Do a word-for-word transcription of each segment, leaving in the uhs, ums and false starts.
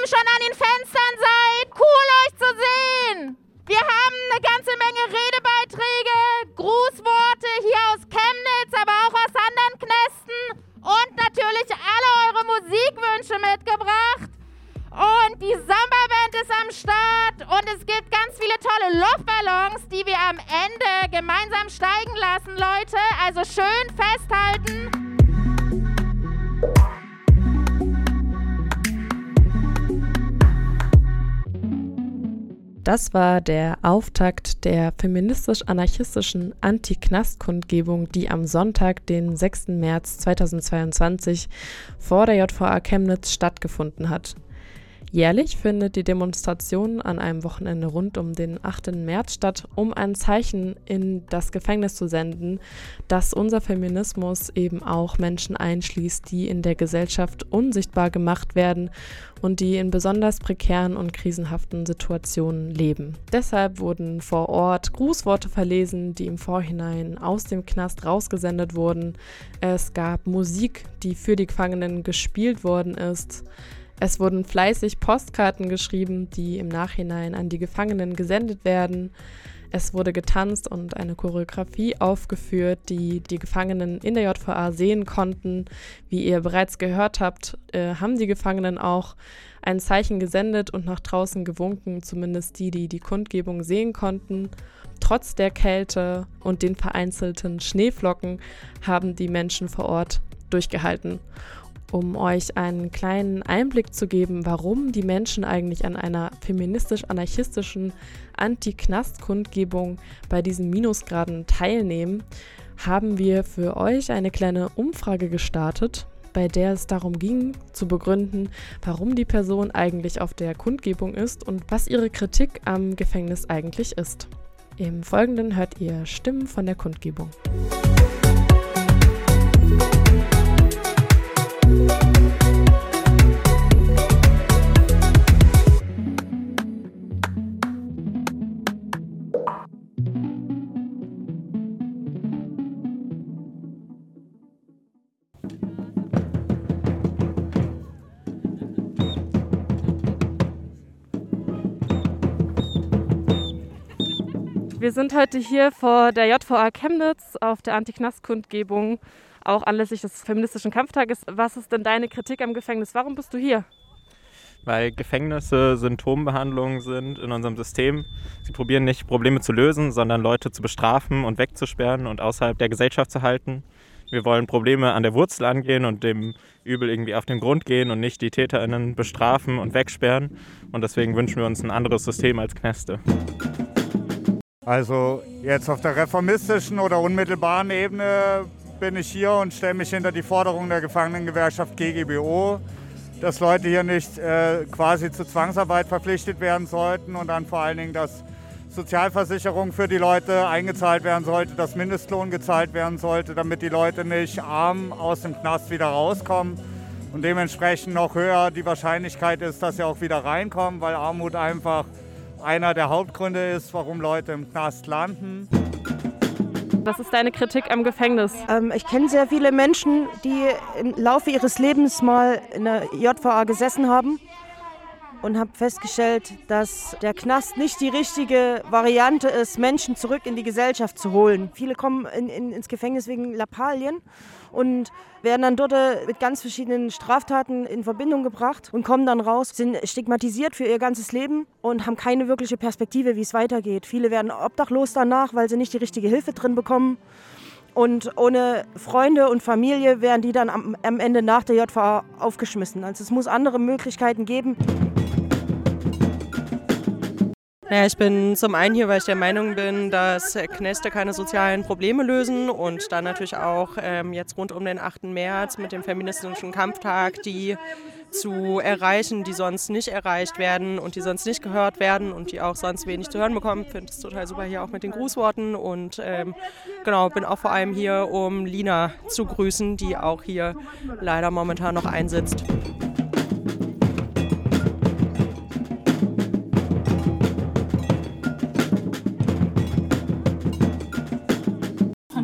schon an den Fenstern seid. Cool, euch zu sehen. Wir haben eine ganze Menge Redebeiträge, Grußworte hier aus Chemnitz, aber auch aus anderen Knästen und natürlich alle eure Musikwünsche mitgebracht. Und die Samba-Band ist am Start und es gibt ganz viele tolle Luftballons, die wir am Ende gemeinsam steigen lassen, Leute. Also schön festhalten. Das war der Auftakt der feministisch-anarchistischen Anti-Knast-Kundgebung, die am Sonntag, den sechsten März zweitausendzweiundzwanzig, vor der J V A Chemnitz stattgefunden hat. Jährlich findet die Demonstration an einem Wochenende rund um den achten März statt, um ein Zeichen in das Gefängnis zu senden, dass unser Feminismus eben auch Menschen einschließt, die in der Gesellschaft unsichtbar gemacht werden und die in besonders prekären und krisenhaften Situationen leben. Deshalb wurden vor Ort Grußworte verlesen, die im Vorhinein aus dem Knast rausgesendet wurden. Es gab Musik, die für die Gefangenen gespielt worden ist. Es wurden fleißig Postkarten geschrieben, die im Nachhinein an die Gefangenen gesendet werden. Es wurde getanzt und eine Choreografie aufgeführt, die die Gefangenen in der J V A sehen konnten. Wie ihr bereits gehört habt, äh, haben die Gefangenen auch ein Zeichen gesendet und nach draußen gewunken, zumindest die, die die Kundgebung sehen konnten. Trotz der Kälte und den vereinzelten Schneeflocken haben die Menschen vor Ort durchgehalten. Um euch einen kleinen Einblick zu geben, warum die Menschen eigentlich an einer feministisch-anarchistischen Anti-Knast-Kundgebung bei diesen Minusgraden teilnehmen, haben wir für euch eine kleine Umfrage gestartet, bei der es darum ging, zu begründen, warum die Person eigentlich auf der Kundgebung ist und was ihre Kritik am Gefängnis eigentlich ist. Im Folgenden hört ihr Stimmen von der Kundgebung. Wir sind heute hier vor der J V A Chemnitz auf der Anti-Knast-Kundgebung, auch anlässlich des feministischen Kampftages. Was ist denn deine Kritik am Gefängnis? Warum bist du hier? Weil Gefängnisse Symptombehandlungen sind in unserem System. Sie probieren nicht, Probleme zu lösen, sondern Leute zu bestrafen und wegzusperren und außerhalb der Gesellschaft zu halten. Wir wollen Probleme an der Wurzel angehen und dem Übel irgendwie auf den Grund gehen und nicht die TäterInnen bestrafen und wegsperren. Und deswegen wünschen wir uns ein anderes System als Knäste. Also jetzt auf der reformistischen oder unmittelbaren Ebene bin ich hier und stelle mich hinter die Forderung der Gefangenengewerkschaft G G B O, dass Leute hier nicht äh, quasi zur Zwangsarbeit verpflichtet werden sollten und dann vor allen Dingen, dass Sozialversicherung für die Leute eingezahlt werden sollte, dass Mindestlohn gezahlt werden sollte, damit die Leute nicht arm aus dem Knast wieder rauskommen und dementsprechend noch höher die Wahrscheinlichkeit ist, dass sie auch wieder reinkommen, weil Armut einfach einer der Hauptgründe ist, warum Leute im Knast landen. Was ist deine Kritik am Gefängnis? Ähm, ich kenne sehr viele Menschen, die im Laufe ihres Lebens mal in der J V A gesessen haben und habe festgestellt, dass der Knast nicht die richtige Variante ist, Menschen zurück in die Gesellschaft zu holen. Viele kommen in, in, ins Gefängnis wegen Lappalien und werden dann dort mit ganz verschiedenen Straftaten in Verbindung gebracht und kommen dann raus, sind stigmatisiert für ihr ganzes Leben und haben keine wirkliche Perspektive, wie es weitergeht. Viele werden obdachlos danach, weil sie nicht die richtige Hilfe drin bekommen. Und ohne Freunde und Familie werden die dann am, am Ende nach der J V A aufgeschmissen. Also es muss andere Möglichkeiten geben. Naja, ich bin zum einen hier, weil ich der Meinung bin, dass Knäste keine sozialen Probleme lösen und dann natürlich auch ähm, jetzt rund um den achten März mit dem feministischen Kampftag die zu erreichen, die sonst nicht erreicht werden und die sonst nicht gehört werden und die auch sonst wenig zu hören bekommen. Ich finde es total super hier auch mit den Grußworten und ähm, genau, bin auch vor allem hier, um Lina zu grüßen, die auch hier leider momentan noch einsitzt.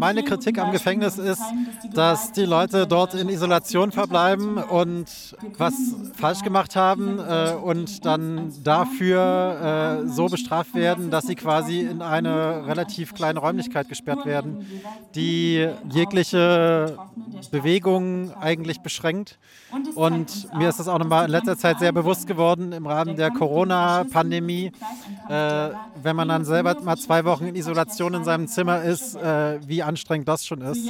meine Kritik am Gefängnis ist, dass die Leute dort in Isolation verbleiben und was falsch gemacht haben äh, und dann dafür äh, so bestraft werden, dass sie quasi in eine relativ kleine Räumlichkeit gesperrt werden, die jegliche Bewegung eigentlich beschränkt. Und mir ist das auch nochmal in letzter Zeit sehr bewusst geworden im Rahmen der Corona-Pandemie, äh, wenn man dann selber mal zwei Wochen in Isolation in seinem Zimmer ist, äh, wie anstrengend das schon ist.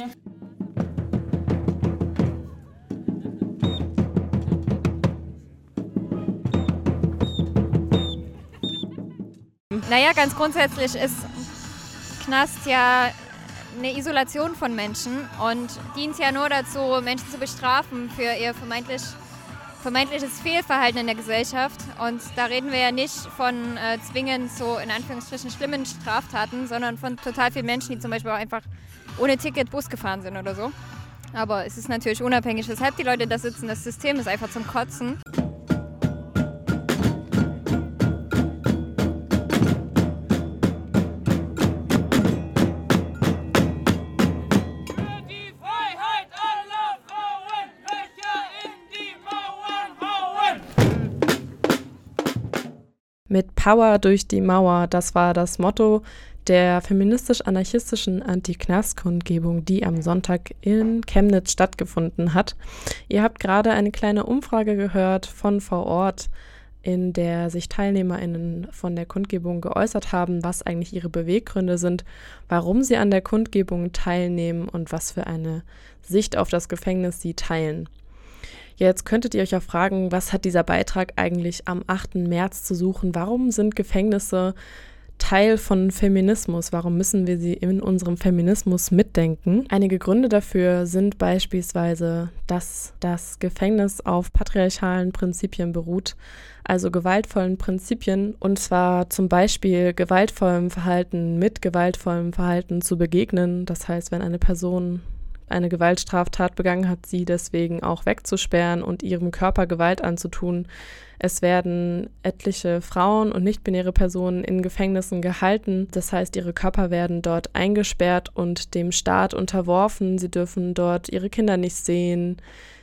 Naja, ganz grundsätzlich ist Knast ja eine Isolation von Menschen und dient ja nur dazu, Menschen zu bestrafen für ihr vermeintlich, vermeintliches Fehlverhalten in der Gesellschaft. Und da reden wir ja nicht von äh, zwingend so in Anführungsstrichen schlimmen Straftaten, sondern von total vielen Menschen, die zum Beispiel auch einfach ohne Ticket Bus gefahren sind oder so. Aber es ist natürlich unabhängig, weshalb die Leute da sitzen. Das System ist einfach zum Kotzen. Mit Power durch die Mauer, das war das Motto der feministisch-anarchistischen Anti-Knast-Kundgebung, die am Sonntag in Chemnitz stattgefunden hat. Ihr habt gerade eine kleine Umfrage gehört von vor Ort, in der sich TeilnehmerInnen von der Kundgebung geäußert haben, was eigentlich ihre Beweggründe sind, warum sie an der Kundgebung teilnehmen und was für eine Sicht auf das Gefängnis sie teilen. Jetzt könntet ihr euch auch fragen, was hat dieser Beitrag eigentlich am achten März zu suchen? Warum sind Gefängnisse Teil von Feminismus? Warum müssen wir sie in unserem Feminismus mitdenken? Einige Gründe dafür sind beispielsweise, dass das Gefängnis auf patriarchalen Prinzipien beruht, also gewaltvollen Prinzipien, und zwar zum Beispiel gewaltvollem Verhalten mit gewaltvollem Verhalten zu begegnen. Das heißt, wenn eine Person eine Gewaltstraftat begangen hat, sie deswegen auch wegzusperren und ihrem Körper Gewalt anzutun. Es werden etliche Frauen und nicht-binäre Personen in Gefängnissen gehalten. Das heißt, ihre Körper werden dort eingesperrt und dem Staat unterworfen. Sie dürfen dort ihre Kinder nicht sehen.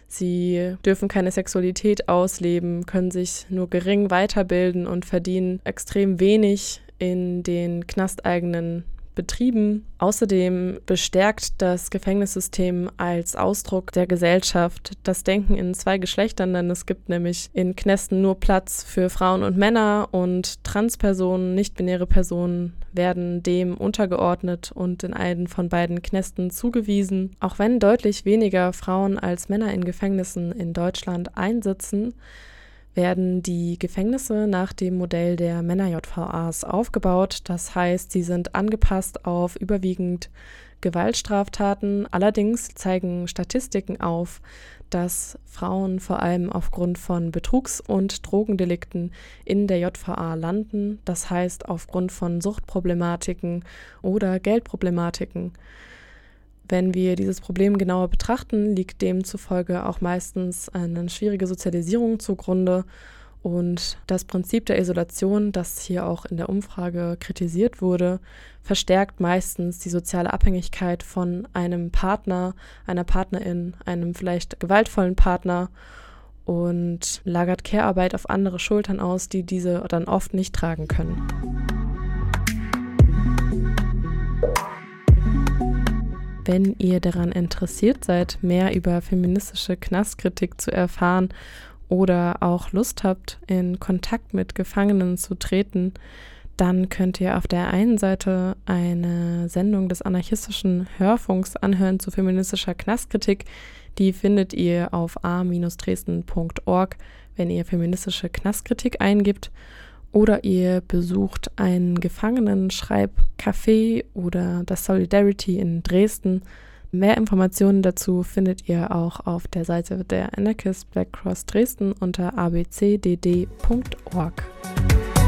Sie dürfen keine Sexualität ausleben, können sich nur gering weiterbilden und verdienen extrem wenig in den knasteigenen Betrieben. Außerdem bestärkt das Gefängnissystem als Ausdruck der Gesellschaft das Denken in zwei Geschlechtern, denn es gibt nämlich in Knästen nur Platz für Frauen und Männer und Transpersonen, nicht-binäre Personen werden dem untergeordnet und in einen von beiden Knästen zugewiesen. Auch wenn deutlich weniger Frauen als Männer in Gefängnissen in Deutschland einsitzen, werden die Gefängnisse nach dem Modell der Männer-J V As aufgebaut. Das heißt, sie sind angepasst auf überwiegend Gewaltstraftaten. Allerdings zeigen Statistiken auf, dass Frauen vor allem aufgrund von Betrugs- und Drogendelikten in der J V A landen. Das heißt, aufgrund von Suchtproblematiken oder Geldproblematiken. Wenn wir dieses Problem genauer betrachten, liegt demzufolge auch meistens eine schwierige Sozialisierung zugrunde und das Prinzip der Isolation, das hier auch in der Umfrage kritisiert wurde, verstärkt meistens die soziale Abhängigkeit von einem Partner, einer Partnerin, einem vielleicht gewaltvollen Partner und lagert Care-Arbeit auf andere Schultern aus, die diese dann oft nicht tragen können. Wenn ihr daran interessiert seid, mehr über feministische Knastkritik zu erfahren oder auch Lust habt, in Kontakt mit Gefangenen zu treten, dann könnt ihr auf der einen Seite eine Sendung des anarchistischen Hörfunks anhören zu feministischer Knastkritik. Die findet ihr auf a Bindestrich dresden Punkt org, wenn ihr feministische Knastkritik eingibt. Oder ihr besucht einen Gefangenen-Schreibcafé oder das Solidarity in Dresden. Mehr Informationen dazu findet ihr auch auf der Seite der Anarchist Black Cross Dresden unter a b c d d Punkt org.